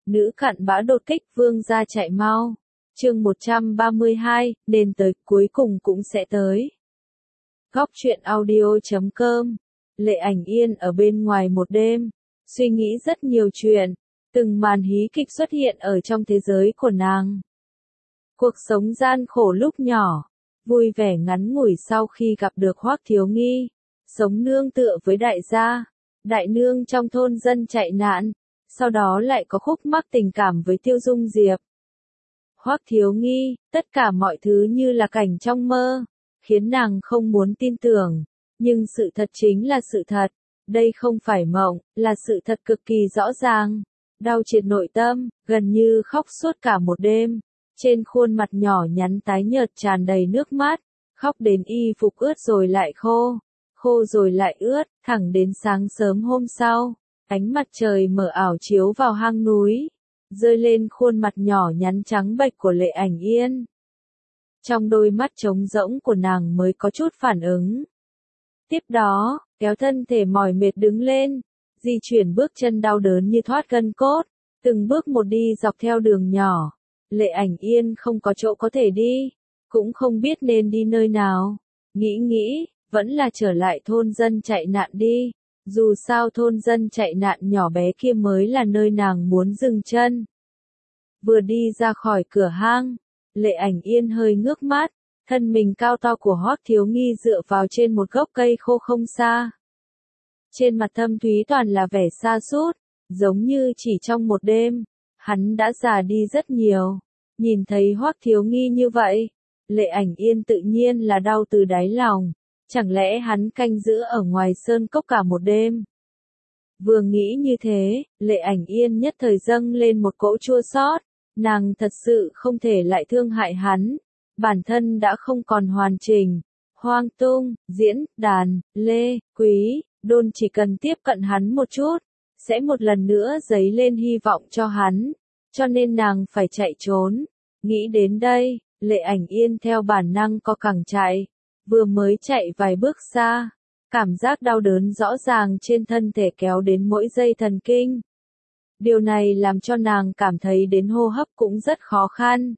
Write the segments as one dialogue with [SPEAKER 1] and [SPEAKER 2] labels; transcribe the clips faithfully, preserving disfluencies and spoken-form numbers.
[SPEAKER 1] Nữ cặn bã đột kích vương gia chạy mau. Chương một trăm ba mươi hai, nên tới, cuối cùng cũng sẽ tới. Góc truyện audio chấm com. Lệ Ảnh Yên ở bên ngoài một đêm, suy nghĩ rất nhiều chuyện, từng màn hí kịch xuất hiện ở trong thế giới của nàng. Cuộc sống gian khổ lúc nhỏ, vui vẻ ngắn ngủi sau khi gặp được Hoắc Thiếu Nghi, sống nương tựa với đại gia, đại nương trong thôn dân chạy nạn, sau đó lại có khúc mắc tình cảm với Tiêu Dung Diệp. Hoắc Thiếu Nghi, tất cả mọi thứ như là cảnh trong mơ, khiến nàng không muốn tin tưởng, nhưng sự thật chính là sự thật, đây không phải mộng, là sự thật cực kỳ rõ ràng. Đau triệt nội tâm, gần như khóc suốt cả một đêm, trên khuôn mặt nhỏ nhắn tái nhợt tràn đầy nước mắt, khóc đến y phục ướt rồi lại khô, khô rồi lại ướt, thẳng đến sáng sớm hôm sau, ánh mặt trời mờ ảo chiếu vào hang núi, rơi lên khuôn mặt nhỏ nhắn trắng bệch của Lệ Ảnh Yên. Trong đôi mắt trống rỗng của nàng mới có chút phản ứng. Tiếp đó, kéo thân thể mỏi mệt đứng lên, di chuyển bước chân đau đớn như thoát gân cốt, từng bước một đi dọc theo đường nhỏ. Lệ Ảnh Yên không có chỗ có thể đi, cũng không biết nên đi nơi nào. Nghĩ nghĩ, vẫn là trở lại thôn dân chạy nạn đi, dù sao thôn dân chạy nạn nhỏ bé kia mới là nơi nàng muốn dừng chân. Vừa đi ra khỏi cửa hang, Lệ Ảnh Yên hơi ngước mắt, thân mình cao to của Hoắc Thiếu Nghi dựa vào trên một gốc cây khô không xa. Trên mặt thâm thúy toàn là vẻ sa sút, giống như chỉ trong một đêm, hắn đã già đi rất nhiều. Nhìn thấy Hoắc Thiếu Nghi như vậy, Lệ Ảnh Yên tự nhiên là đau từ đáy lòng, chẳng lẽ hắn canh giữ ở ngoài sơn cốc cả một đêm. Vừa nghĩ như thế, Lệ Ảnh Yên nhất thời dâng lên một cỗ chua xót, nàng thật sự không thể lại thương hại hắn, bản thân đã không còn hoàn chỉnh. Hoang Tung, Diễn, Đàn, Lê, Quý, Đôn chỉ cần tiếp cận hắn một chút, sẽ một lần nữa dấy lên hy vọng cho hắn, cho nên nàng phải chạy trốn. Nghĩ đến đây, Lệ Ảnh Yên theo bản năng co cẳng chạy, vừa mới chạy vài bước xa, cảm giác đau đớn rõ ràng trên thân thể kéo đến mỗi dây thần kinh. Điều này làm cho nàng cảm thấy đến hô hấp cũng rất khó khăn.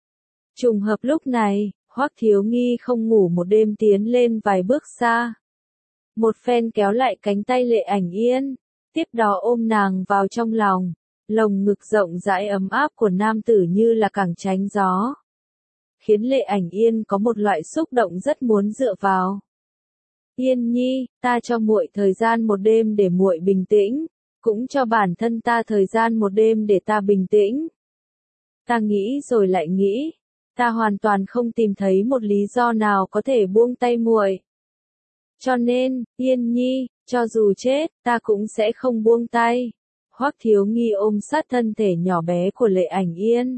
[SPEAKER 1] Trùng hợp lúc này, Hoắc Thiếu Nghi không ngủ một đêm tiến lên vài bước xa. Một phen kéo lại cánh tay Lệ Ảnh Yên, tiếp đó ôm nàng vào trong lòng, lồng ngực rộng rãi ấm áp của nam tử như là cẳng tránh gió, khiến Lệ Ảnh Yên có một loại xúc động rất muốn dựa vào. Yên Nhi, ta cho muội thời gian một đêm để muội bình tĩnh, cũng cho bản thân ta thời gian một đêm để ta bình tĩnh. Ta nghĩ rồi lại nghĩ, ta hoàn toàn không tìm thấy một lý do nào có thể buông tay muội. Cho nên, Yên Nhi, cho dù chết, ta cũng sẽ không buông tay. Hoắc Thiếu Nghi ôm sát thân thể nhỏ bé của Lệ Ảnh Yên.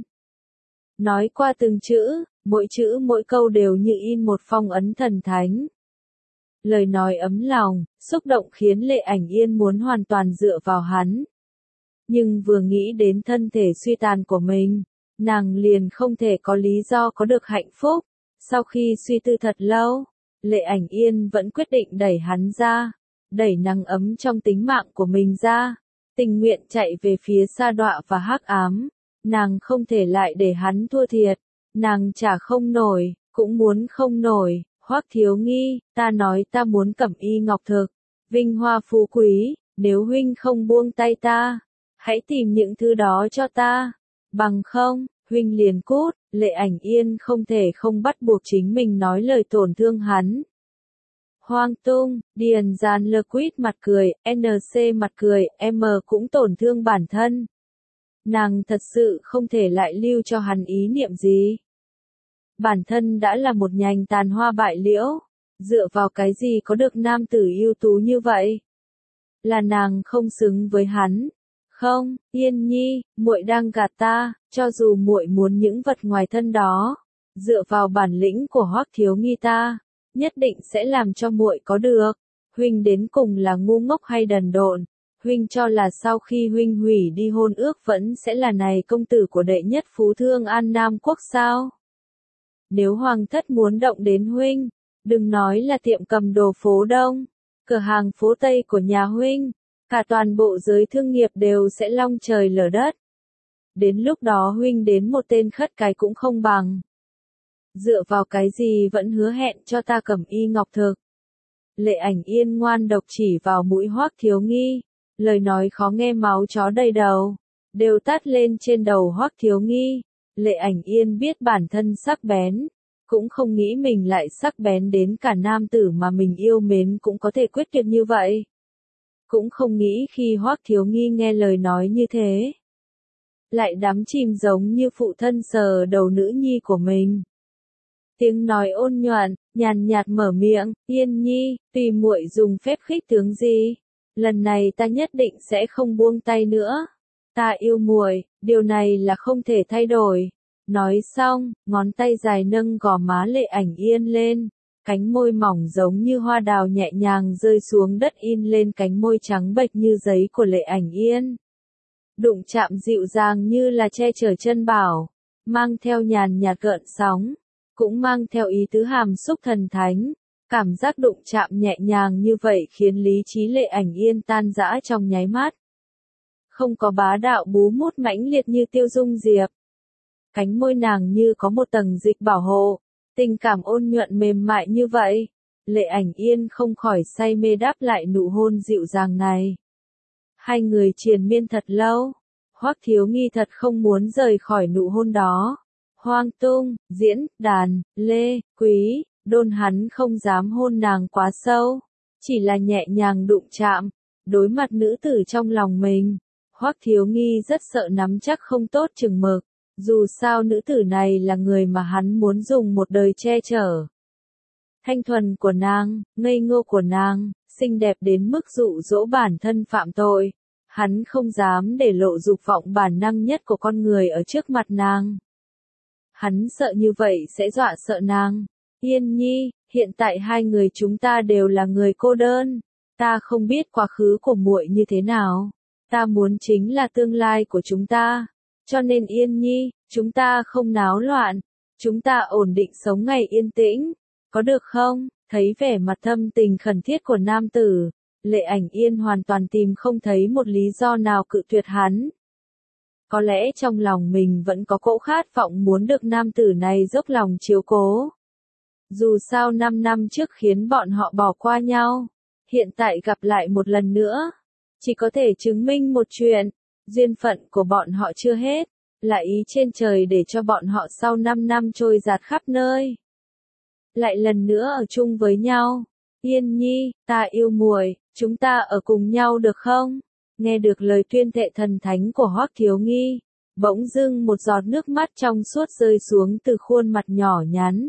[SPEAKER 1] Nói qua từng chữ, mỗi chữ mỗi câu đều như in một phong ấn thần thánh. Lời nói ấm lòng, xúc động khiến Lệ Ảnh Yên muốn hoàn toàn dựa vào hắn. Nhưng vừa nghĩ đến thân thể suy tàn của mình, nàng liền không thể có lý do có được hạnh phúc. Sau khi suy tư thật lâu, Lệ Ảnh Yên vẫn quyết định đẩy hắn ra, đẩy nắng ấm trong tính mạng của mình ra, tình nguyện chạy về phía sa đọa và hắc ám. Nàng không thể lại để hắn thua thiệt, nàng trả không nổi, cũng muốn không nổi. Hoắc Thiếu Nghi, ta nói ta muốn cẩm y ngọc thực, vinh hoa phú quý, nếu huynh không buông tay ta, hãy tìm những thứ đó cho ta, bằng không, huynh liền cút. Lệ Ảnh Yên không thể không bắt buộc chính mình nói lời tổn thương hắn. Hoang Tung, Điền Giàn Lơ Quýt mặt cười, en xê mặt cười, em cũng tổn thương bản thân. Nàng thật sự không thể lại lưu cho hắn ý niệm gì. Bản thân đã là một nhành tàn hoa bại liễu, dựa vào cái gì có được nam tử ưu tú như vậy? Là nàng không xứng với hắn. Không, Yên Nhi, muội đang gạt ta, cho dù muội muốn những vật ngoài thân đó, dựa vào bản lĩnh của Hoắc Thiếu Nghi ta, nhất định sẽ làm cho muội có được. Huynh đến cùng là ngu ngốc hay đần độn? Huynh cho là sau khi huynh hủy đi hôn ước vẫn sẽ là này công tử của đệ nhất phú thương An Nam Quốc sao? Nếu hoàng thất muốn động đến huynh, đừng nói là tiệm cầm đồ phố Đông, cửa hàng phố Tây của nhà huynh, cả toàn bộ giới thương nghiệp đều sẽ long trời lở đất. đến lúc đó huynh đến một tên khất cái cũng không bằng. Dựa vào cái gì vẫn hứa hẹn cho ta cẩm y ngọc thực. Lệ Ảnh Yên ngoan độc chỉ vào mũi Hoắc Thiếu Nghi, lời nói khó nghe máu chó đầy đầu, đều tát lên trên đầu Hoắc Thiếu Nghi. Lệ Ảnh Yên biết bản thân sắc bén, cũng không nghĩ mình lại sắc bén đến cả nam tử mà mình yêu mến cũng có thể quyết tuyệt như vậy. Cũng không nghĩ khi Hoắc Thiếu Nghi nghe lời nói như thế, lại đắm chìm giống như phụ thân sờ đầu nữ nhi của mình. Tiếng nói ôn nhuận, nhàn nhạt mở miệng, Yên Nhi, tùy muội dùng phép khích tướng gì, lần này ta nhất định sẽ không buông tay nữa. Ta yêu muội, điều này là không thể thay đổi. Nói xong, ngón tay dài nâng gò má Lệ Ảnh Yên lên, cánh môi mỏng giống như hoa đào nhẹ nhàng rơi xuống đất in lên cánh môi trắng bệch như giấy của Lệ Ảnh Yên. Đụng chạm dịu dàng như là che chở chân bảo, mang theo nhàn nhạt gợn sóng, cũng mang theo ý tứ hàm xúc thần thánh. Cảm giác đụng chạm nhẹ nhàng như vậy khiến lý trí Lệ Ảnh Yên tan rã trong nháy mắt. Không có bá đạo bú mút mãnh liệt như Tiêu Dung Diệp. Cánh môi nàng như có một tầng dịch bảo hộ, tình cảm ôn nhuận mềm mại như vậy. Lệ Ảnh Yên không khỏi say mê đáp lại nụ hôn dịu dàng này. Hai người triền miên thật lâu, Hoắc Thiếu Nghi thật không muốn rời khỏi nụ hôn đó. Hoang Tung, Diễn, Đàn, Lê, Quý, Đôn hắn không dám hôn nàng quá sâu, chỉ là nhẹ nhàng đụng chạm, đối mặt nữ tử trong lòng mình. Hoắc Thiếu Nghi rất sợ nắm chắc không tốt chừng mực, dù sao nữ tử này là người mà hắn muốn dùng một đời che chở. Thanh thuần của nàng, ngây ngô của nàng, xinh đẹp đến mức dụ dỗ bản thân phạm tội. Hắn không dám để lộ dục vọng bản năng nhất của con người ở trước mặt nàng. Hắn sợ như vậy sẽ dọa sợ nàng. Yên Nhi, hiện tại hai người chúng ta đều là người cô đơn. Ta không biết quá khứ của muội như thế nào. Ta muốn chính là tương lai của chúng ta. Cho nên Yên Nhi, chúng ta không náo loạn. Chúng ta ổn định sống ngày yên tĩnh. Có được không? Thấy vẻ mặt thâm tình khẩn thiết của nam tử, Lệ Ảnh Yên hoàn toàn tìm không thấy một lý do nào cự tuyệt hắn. Có lẽ trong lòng mình vẫn có cỗ khát vọng muốn được nam tử này dốc lòng chiếu cố. Dù sao năm năm trước khiến bọn họ bỏ qua nhau, hiện tại gặp lại một lần nữa, chỉ có thể chứng minh một chuyện, duyên phận của bọn họ chưa hết, là ý trên trời để cho bọn họ sau năm năm trôi dạt khắp nơi. Lại lần nữa ở chung với nhau. Yên Nhi, ta yêu muội, chúng ta ở cùng nhau được không? Nghe được lời tuyên thệ thần thánh của Hoắc Thiếu Nghi, bỗng dưng một giọt nước mắt trong suốt rơi xuống từ khuôn mặt nhỏ nhắn.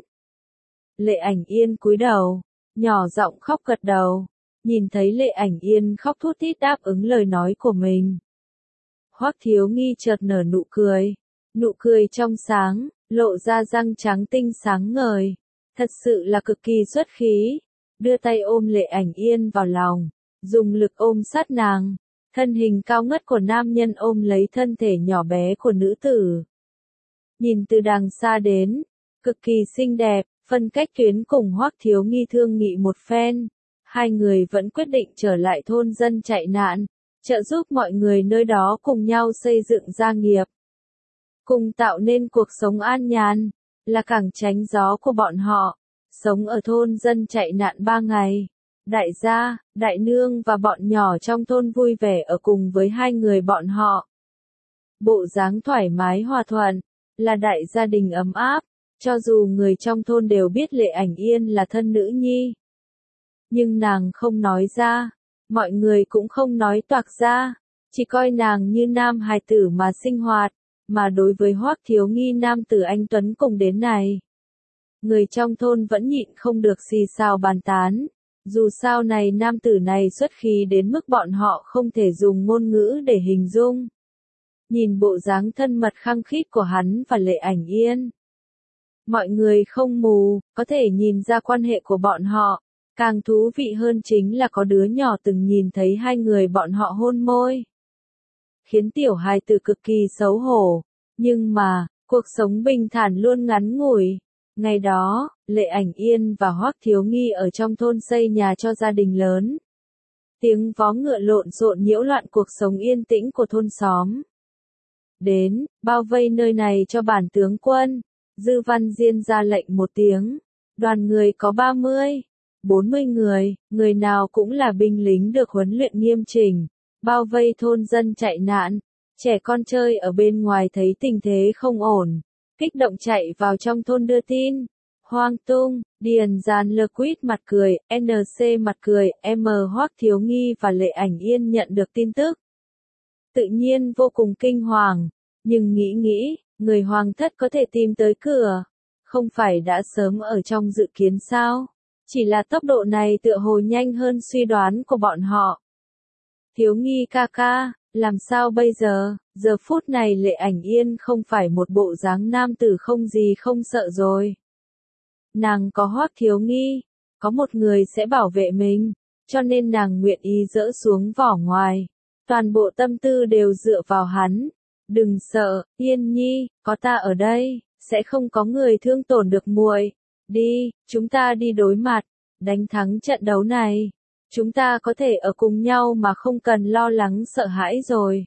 [SPEAKER 1] Lệ Ảnh Yên cúi đầu, nhỏ giọng khóc gật đầu, nhìn thấy Lệ Ảnh Yên khóc thút thít đáp ứng lời nói của mình. Hoắc Thiếu Nghi chợt nở nụ cười, nụ cười trong sáng, lộ ra răng trắng tinh sáng ngời, thật sự là cực kỳ xuất khí, đưa tay ôm Lệ Ảnh Yên vào lòng, dùng lực ôm sát nàng. Thân hình cao ngất của nam nhân ôm lấy thân thể nhỏ bé của nữ tử. Nhìn từ đằng xa đến, cực kỳ xinh đẹp, phân cách tuyến cùng Hoắc Thiếu Nghi thương nghị một phen. Hai người vẫn quyết định trở lại thôn dân chạy nạn, trợ giúp mọi người nơi đó cùng nhau xây dựng gia nghiệp. Cùng tạo nên cuộc sống an nhàn, là cảng tránh gió của bọn họ. Sống ở thôn dân chạy nạn ba ngày. Đại gia, đại nương và bọn nhỏ trong thôn vui vẻ ở cùng với hai người bọn họ. Bộ dáng thoải mái hòa thuận, là đại gia đình ấm áp, cho dù người trong thôn đều biết Lệ Ảnh Yên là thân nữ nhi. Nhưng nàng không nói ra, mọi người cũng không nói toạc ra, chỉ coi nàng như nam hài tử mà sinh hoạt, mà đối với Hoắc Thiếu Nghi nam tử anh Tuấn cùng đến này. Người trong thôn vẫn nhịn không được xì xào bàn tán. Dù sao này nam tử này xuất khí đến mức bọn họ không thể dùng ngôn ngữ để hình dung. Nhìn bộ dáng thân mật khăng khít của hắn và Lệ Ảnh Yên. Mọi người không mù, có thể nhìn ra quan hệ của bọn họ. Càng thú vị hơn chính là có đứa nhỏ từng nhìn thấy hai người bọn họ hôn môi. Khiến tiểu hài tử cực kỳ xấu hổ. Nhưng mà, cuộc sống bình thản luôn ngắn ngủi. Ngày đó, Lệ Ảnh Yên và Hoắc Thiếu Nghi ở trong thôn xây nhà cho gia đình lớn. Tiếng vó ngựa lộn xộn nhiễu loạn cuộc sống yên tĩnh của thôn xóm. Đến, bao vây nơi này cho bản tướng quân. Dư Văn Diên ra lệnh một tiếng. Đoàn người có ba mươi, bốn mươi người, người nào cũng là binh lính được huấn luyện nghiêm chỉnh, bao vây thôn dân chạy nạn. Trẻ con chơi ở bên ngoài thấy tình thế không ổn, kích động chạy vào trong thôn đưa tin. Hoang Tung, Điền Giàn Lơ Quýt mặt cười, en xê mặt cười, M Hoắc Thiếu Nghi và Lệ Ảnh Yên nhận được tin tức. Tự nhiên vô cùng kinh hoàng, nhưng nghĩ nghĩ, người hoàng thất có thể tìm tới cửa, không phải đã sớm ở trong dự kiến sao? Chỉ là tốc độ này tựa hồ nhanh hơn suy đoán của bọn họ. Thiếu Nghi ca ca, làm sao bây giờ? Giờ phút này Lệ Ảnh Yên không phải một bộ dáng nam tử không gì không sợ rồi. Nàng có Hoắc Thiếu Nghi, có một người sẽ bảo vệ mình, cho nên nàng nguyện ý dỡ xuống vỏ ngoài. Toàn bộ tâm tư đều dựa vào hắn. Đừng sợ, Yên Nhi, có ta ở đây, sẽ không có người thương tổn được muội. Đi, chúng ta đi đối mặt, đánh thắng trận đấu này. Chúng ta có thể ở cùng nhau mà không cần lo lắng sợ hãi rồi.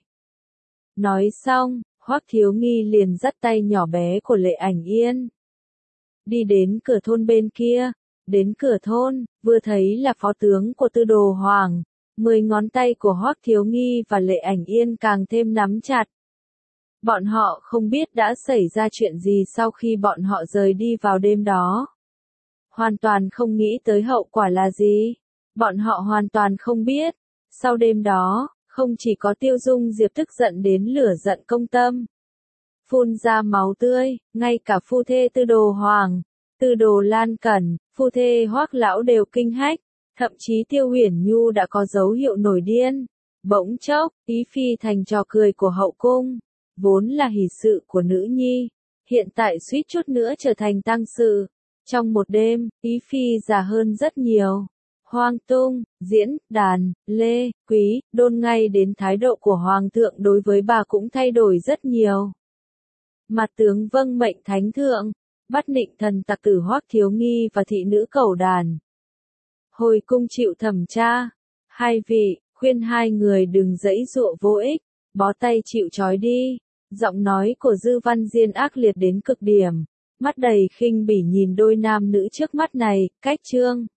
[SPEAKER 1] Nói xong, Hoắc Thiếu Nghi liền dắt tay nhỏ bé của Lệ Ảnh Yên. Đi đến cửa thôn bên kia, đến cửa thôn, vừa thấy là phó tướng của Tư Đồ Hoàng. Mười ngón tay của Hoắc Thiếu Nghi và Lệ Ảnh Yên càng thêm nắm chặt. Bọn họ không biết đã xảy ra chuyện gì sau khi bọn họ rời đi vào đêm đó. Hoàn toàn không nghĩ tới hậu quả là gì. Bọn họ hoàn toàn không biết. Sau đêm đó, không chỉ có Tiêu Dung Diệp tức giận đến lửa giận công tâm. Phun ra máu tươi, ngay cả phu thê Tư Đồ Hoàng, Tư Đồ Lan Cẩn, phu thê Hoắc lão đều kinh hách. Thậm chí Tiêu Huyền Nhu đã có dấu hiệu nổi điên. Bỗng chốc, Ý Phi thành trò cười của hậu cung. Vốn là hỷ sự của nữ nhi. Hiện tại suýt chút nữa trở thành tang sự. Trong một đêm, Ý Phi già hơn rất nhiều. Hoang Tung, Diễn, Đàn, Lê, Quý, Đôn ngay đến thái độ của Hoàng thượng đối với bà cũng thay đổi rất nhiều. Mặt tướng vâng mệnh thánh thượng, bắt nịnh thần tặc tử Hoắc Thiếu Nghi và thị nữ Cẩu Đàn. Hồi cung chịu thẩm tra. Hai vị, khuyên hai người đừng giãy giụa vô ích, bó tay chịu trói đi. Giọng nói của Dư Văn Diên ác liệt đến cực điểm, mắt đầy khinh bỉ nhìn đôi nam nữ trước mắt này, cách chương.